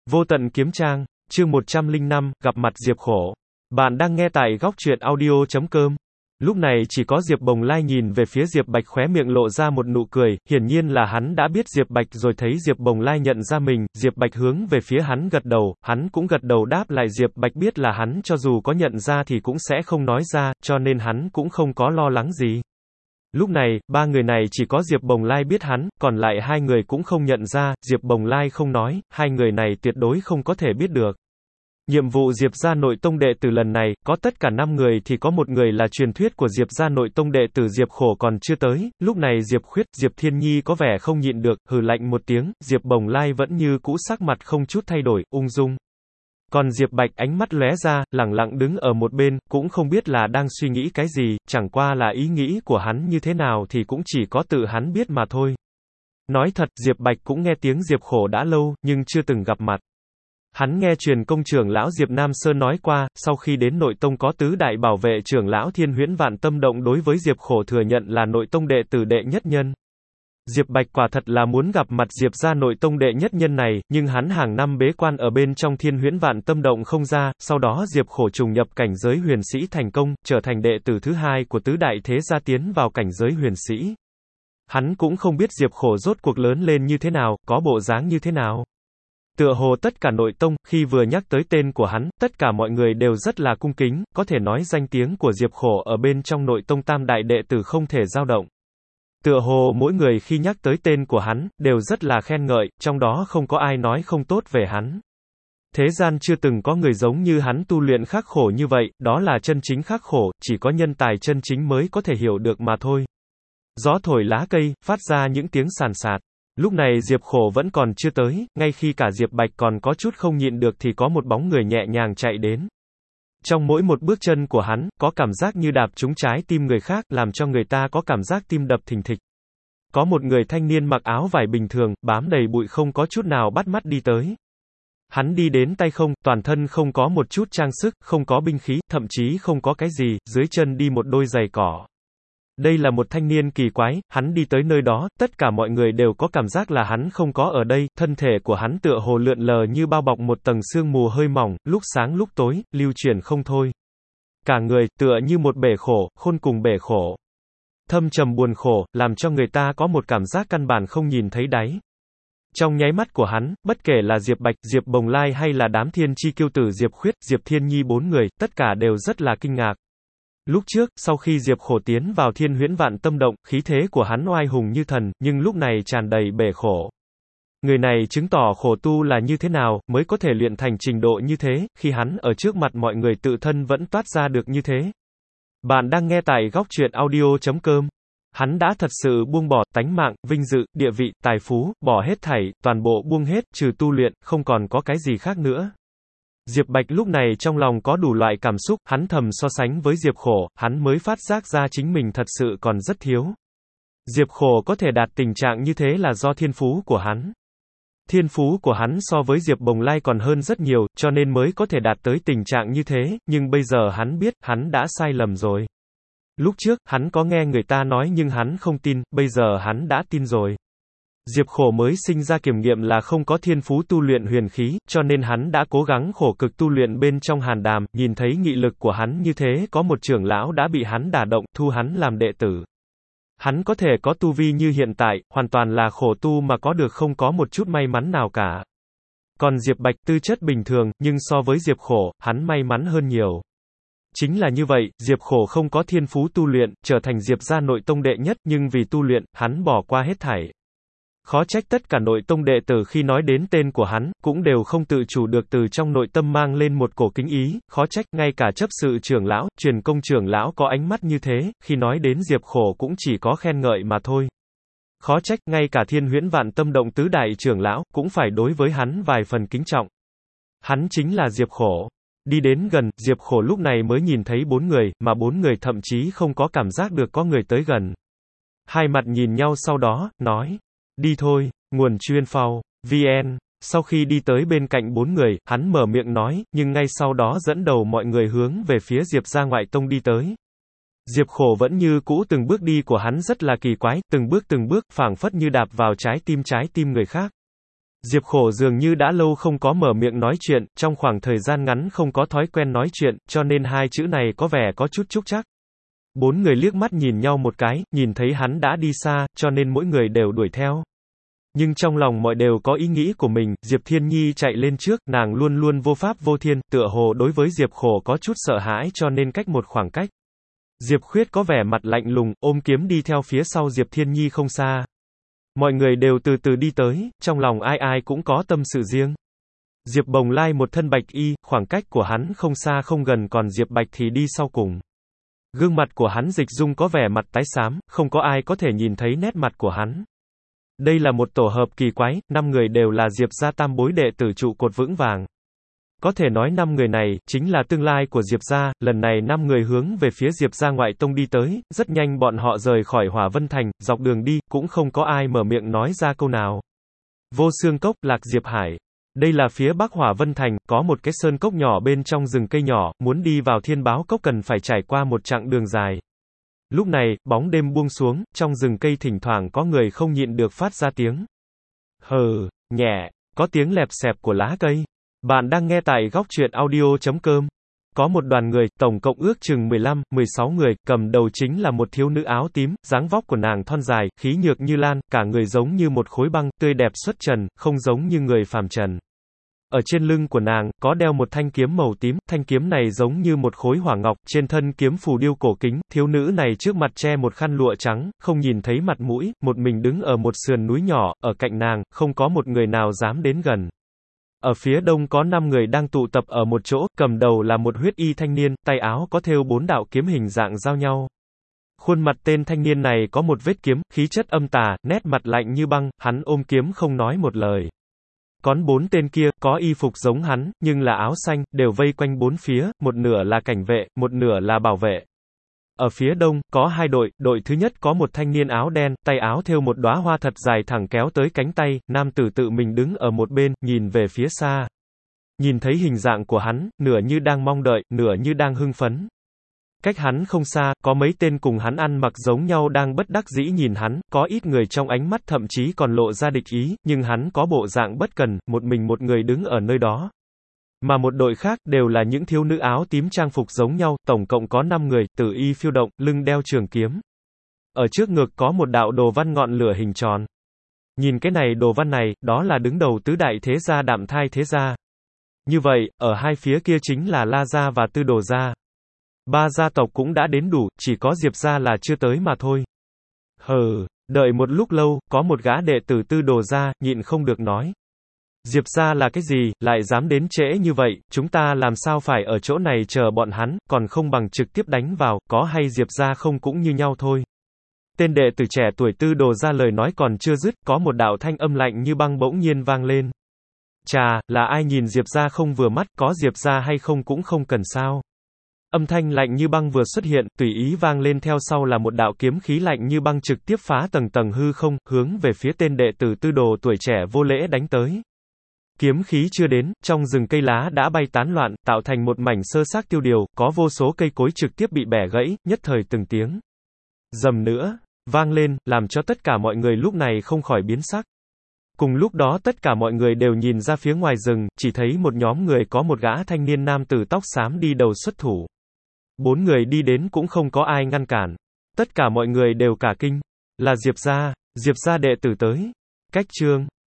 Vô tận kiếm trang, chương 105, gặp mặt Diệp Khổ. Bạn đang nghe tại góc truyện audio.com. Lúc này chỉ có Diệp Bồng Lai nhìn về phía Diệp Bạch, khóe miệng lộ ra một nụ cười, hiển nhiên là hắn đã biết Diệp Bạch rồi. Thấy Diệp Bồng Lai nhận ra mình, Diệp Bạch hướng về phía hắn gật đầu, hắn cũng gật đầu đáp lại. Diệp Bạch biết là hắn cho dù có nhận ra thì cũng sẽ không nói ra, cho nên hắn cũng không có lo lắng gì. Lúc này, ba người này chỉ có Diệp Bồng Lai biết hắn, còn lại hai người cũng không nhận ra. Diệp Bồng Lai không nói, hai người này tuyệt đối không có thể biết được. Nhiệm vụ Diệp gia nội tông đệ tử lần này, có tất cả 5 người thì có một người là truyền thuyết của Diệp gia nội tông đệ tử Diệp Khổ còn chưa tới. Lúc này Diệp Khuyết, Diệp Thiên Nhi có vẻ không nhịn được, hừ lạnh một tiếng. Diệp Bồng Lai vẫn như cũ, sắc mặt không chút thay đổi, ung dung. Còn Diệp Bạch ánh mắt lóe ra, lẳng lặng đứng ở một bên, cũng không biết là đang suy nghĩ cái gì, chẳng qua là ý nghĩ của hắn như thế nào thì cũng chỉ có tự hắn biết mà thôi. Nói thật, Diệp Bạch cũng nghe tiếng Diệp Khổ đã lâu, nhưng chưa từng gặp mặt. Hắn nghe truyền công trưởng lão Diệp Nam Sơn nói qua, sau khi đến nội tông có tứ đại bảo vệ trưởng lão Thiên Huyễn Vạn Tâm Động đối với Diệp Khổ thừa nhận là nội tông đệ tử đệ nhất nhân. Diệp Bạch quả thật là muốn gặp mặt Diệp gia nội tông đệ nhất nhân này, nhưng hắn hàng năm bế quan ở bên trong Thiên Huyễn Vạn Tâm Động không ra, sau đó Diệp Khổ trùng nhập cảnh giới huyền sĩ thành công, trở thành đệ tử thứ hai của tứ đại thế gia tiến vào cảnh giới huyền sĩ. Hắn cũng không biết Diệp Khổ rốt cuộc lớn lên như thế nào, có bộ dáng như thế nào. Tựa hồ tất cả nội tông, khi vừa nhắc tới tên của hắn, tất cả mọi người đều rất là cung kính, có thể nói danh tiếng của Diệp Khổ ở bên trong nội tông tam đại đệ tử không thể dao động. Tựa hồ mỗi người khi nhắc tới tên của hắn, đều rất là khen ngợi, trong đó không có ai nói không tốt về hắn. Thế gian chưa từng có người giống như hắn tu luyện khắc khổ như vậy, đó là chân chính khắc khổ, chỉ có nhân tài chân chính mới có thể hiểu được mà thôi. Gió thổi lá cây, phát ra những tiếng sàn sạt. Lúc này Diệp Khổ vẫn còn chưa tới, ngay khi cả Diệp Bạch còn có chút không nhịn được thì có một bóng người nhẹ nhàng chạy đến. Trong mỗi một bước chân của hắn, có cảm giác như đạp trúng trái tim người khác, làm cho người ta có cảm giác tim đập thình thịch. Có một người thanh niên mặc áo vải bình thường, bám đầy bụi không có chút nào bắt mắt đi tới. Hắn đi đến tay không, toàn thân không có một chút trang sức, không có binh khí, thậm chí không có cái gì, dưới chân đi một đôi giày cỏ. Đây là một thanh niên kỳ quái, hắn đi tới nơi đó, tất cả mọi người đều có cảm giác là hắn không có ở đây, thân thể của hắn tựa hồ lượn lờ như bao bọc một tầng sương mù hơi mỏng, lúc sáng lúc tối, lưu chuyển không thôi. Cả người, tựa như một bể khổ, khôn cùng bể khổ. Thâm trầm buồn khổ, làm cho người ta có một cảm giác căn bản không nhìn thấy đáy. Trong nháy mắt của hắn, bất kể là Diệp Bạch, Diệp Bồng Lai hay là đám thiên chi kiêu tử Diệp Khuyết, Diệp Thiên Nhi bốn người, tất cả đều rất là kinh ngạc. Lúc trước, sau khi Diệp Khổ tiến vào Thiên Huyễn Vạn Tâm Động, khí thế của hắn oai hùng như thần, nhưng lúc này tràn đầy bể khổ. Người này chứng tỏ khổ tu là như thế nào, mới có thể luyện thành trình độ như thế, khi hắn ở trước mặt mọi người tự thân vẫn toát ra được như thế. Bạn đang nghe tại góc truyện audio.com. Hắn đã thật sự buông bỏ tánh mạng, vinh dự, địa vị, tài phú, bỏ hết thảy, toàn bộ buông hết, trừ tu luyện, không còn có cái gì khác nữa. Diệp Bạch lúc này trong lòng có đủ loại cảm xúc, hắn thầm so sánh với Diệp Khổ, hắn mới phát giác ra chính mình thật sự còn rất thiếu. Diệp Khổ có thể đạt tình trạng như thế là do thiên phú của hắn. Thiên phú của hắn so với Diệp Bồng Lai còn hơn rất nhiều, cho nên mới có thể đạt tới tình trạng như thế, nhưng bây giờ hắn biết, hắn đã sai lầm rồi. Lúc trước, hắn có nghe người ta nói nhưng hắn không tin, bây giờ hắn đã tin rồi. Diệp Khổ mới sinh ra kiểm nghiệm là không có thiên phú tu luyện huyền khí, cho nên hắn đã cố gắng khổ cực tu luyện bên trong hàn đàm, nhìn thấy nghị lực của hắn như thế, có một trưởng lão đã bị hắn đả động, thu hắn làm đệ tử. Hắn có thể có tu vi như hiện tại, hoàn toàn là khổ tu mà có được, không có một chút may mắn nào cả. Còn Diệp Bạch tư chất bình thường, nhưng so với Diệp Khổ, hắn may mắn hơn nhiều. Chính là như vậy, Diệp Khổ không có thiên phú tu luyện, trở thành Diệp gia nội tông đệ nhất, nhưng vì tu luyện, hắn bỏ qua hết thảy. Khó trách tất cả nội tông đệ tử khi nói đến tên của hắn, cũng đều không tự chủ được từ trong nội tâm mang lên một cổ kính ý, khó trách ngay cả chấp sự trưởng lão, truyền công trưởng lão có ánh mắt như thế, khi nói đến Diệp Khổ cũng chỉ có khen ngợi mà thôi. Khó trách ngay cả Thiên Huyễn Vạn Tâm Động tứ đại trưởng lão, cũng phải đối với hắn vài phần kính trọng. Hắn chính là Diệp Khổ. Đi đến gần, Diệp Khổ lúc này mới nhìn thấy bốn người, mà bốn người thậm chí không có cảm giác được có người tới gần. Hai mặt nhìn nhau sau đó, nói. Đi thôi, nguồn chuyên phao, VN. Sau khi đi tới bên cạnh bốn người, hắn mở miệng nói, nhưng ngay sau đó dẫn đầu mọi người hướng về phía Diệp gia ngoại tông đi tới. Diệp Khổ vẫn như cũ, từng bước đi của hắn rất là kỳ quái, từng bước, phảng phất như đạp vào trái tim người khác. Diệp Khổ dường như đã lâu không có mở miệng nói chuyện, trong khoảng thời gian ngắn không có thói quen nói chuyện, cho nên hai chữ này có vẻ có chút trúc trắc. Bốn người liếc mắt nhìn nhau một cái, nhìn thấy hắn đã đi xa, cho nên mỗi người đều đuổi theo. Nhưng trong lòng mọi đều có ý nghĩ của mình, Diệp Thiên Nhi chạy lên trước, nàng luôn luôn vô pháp vô thiên, tựa hồ đối với Diệp Khổ có chút sợ hãi cho nên cách một khoảng cách. Diệp Khuyết có vẻ mặt lạnh lùng, ôm kiếm đi theo phía sau Diệp Thiên Nhi không xa. Mọi người đều từ từ đi tới, trong lòng ai ai cũng có tâm sự riêng. Diệp Bồng Lai một thân bạch y, khoảng cách của hắn không xa không gần, còn Diệp Bạch thì đi sau cùng. Gương mặt của hắn dịch dung có vẻ mặt tái xám, không có ai có thể nhìn thấy nét mặt của hắn. Đây là một tổ hợp kỳ quái, 5 người đều là Diệp gia tam bối đệ tử trụ cột vững vàng. Có thể nói 5 người này, chính là tương lai của Diệp gia, lần này 5 người hướng về phía Diệp gia ngoại tông đi tới, rất nhanh bọn họ rời khỏi Hỏa Vân Thành, dọc đường đi, cũng không có ai mở miệng nói ra câu nào. Vô Xương Cốc, Lạc Diệp Hải. Đây là phía bắc Hỏa Vân Thành, có một cái sơn cốc nhỏ bên trong rừng cây nhỏ, muốn đi vào Thiên Báo Cốc cần phải trải qua một chặng đường dài. Lúc này, bóng đêm buông xuống, trong rừng cây thỉnh thoảng có người không nhịn được phát ra tiếng hừ, nhẹ, có tiếng lẹp xẹp của lá cây. Bạn đang nghe tại góc truyện audio.com. Có một đoàn người, tổng cộng ước chừng 15, 16 người, cầm đầu chính là một thiếu nữ áo tím, dáng vóc của nàng thon dài, khí nhược như lan, cả người giống như một khối băng, tươi đẹp xuất trần, không giống như người phàm trần. Ở trên lưng của nàng, có đeo một thanh kiếm màu tím, thanh kiếm này giống như một khối hỏa ngọc, trên thân kiếm phù điêu cổ kính, thiếu nữ này trước mặt che một khăn lụa trắng, không nhìn thấy mặt mũi, một mình đứng ở một sườn núi nhỏ, ở cạnh nàng, không có một người nào dám đến gần. Ở phía đông có 5 người đang tụ tập ở một chỗ, cầm đầu là một huyết y thanh niên, tay áo có thêu 4 đạo kiếm hình dạng giao nhau. Khuôn mặt tên thanh niên này có một vết kiếm, khí chất âm tà, nét mặt lạnh như băng, hắn ôm kiếm không nói một lời. Còn 4 tên kia, có y phục giống hắn, nhưng là áo xanh, đều vây quanh bốn phía, một nửa là cảnh vệ, một nửa là bảo vệ. Ở phía đông, có 2 đội, đội thứ nhất có một thanh niên áo đen, tay áo thêu một đóa hoa thật dài thẳng kéo tới cánh tay, nam tử tự mình đứng ở một bên, nhìn về phía xa. Nhìn thấy hình dạng của hắn, nửa như đang mong đợi, nửa như đang hưng phấn. Cách hắn không xa, có mấy tên cùng hắn ăn mặc giống nhau đang bất đắc dĩ nhìn hắn, có ít người trong ánh mắt thậm chí còn lộ ra địch ý, nhưng hắn có bộ dạng bất cần, một mình một người đứng ở nơi đó. Mà một đội khác, đều là những thiếu nữ áo tím trang phục giống nhau, tổng cộng có 5 người, tử y phiêu động, lưng đeo trường kiếm. Ở trước ngực có một đạo đồ văn ngọn lửa hình tròn. Nhìn cái này đồ văn này, đó là đứng đầu tứ đại thế gia Đạm Thai thế gia. Như vậy, ở hai phía kia chính là La gia và Tư Đồ gia. 3 gia tộc cũng đã đến đủ, chỉ có Diệp gia là chưa tới mà thôi. Đợi một lúc lâu, có một gã đệ tử Tư Đồ gia, nhịn không được nói. Diệp gia là cái gì, lại dám đến trễ như vậy, chúng ta làm sao phải ở chỗ này chờ bọn hắn, còn không bằng trực tiếp đánh vào, có hay Diệp gia không cũng như nhau thôi. Tên đệ tử trẻ tuổi Tư Đồ gia lời nói còn chưa dứt, có một đạo thanh âm lạnh như băng bỗng nhiên vang lên. Chà, là ai nhìn Diệp gia không vừa mắt, có Diệp gia hay không cũng không cần sao. Âm thanh lạnh như băng vừa xuất hiện, tùy ý vang lên theo sau là một đạo kiếm khí lạnh như băng trực tiếp phá tầng tầng hư không, hướng về phía tên đệ tử Tư Đồ tuổi trẻ vô lễ đánh tới. Kiếm khí chưa đến, trong rừng cây lá đã bay tán loạn, tạo thành một mảnh sơ xác tiêu điều, có vô số cây cối trực tiếp bị bẻ gãy, nhất thời từng tiếng rầm nữa vang lên, làm cho tất cả mọi người lúc này không khỏi biến sắc. Cùng lúc đó tất cả mọi người đều nhìn ra phía ngoài rừng, chỉ thấy một nhóm người có một gã thanh niên nam tử tóc xám đi đầu xuất thủ. 4 người đi đến cũng không có ai ngăn cản. Tất cả mọi người đều cả kinh. Là Diệp gia đệ tử tới. Cách chương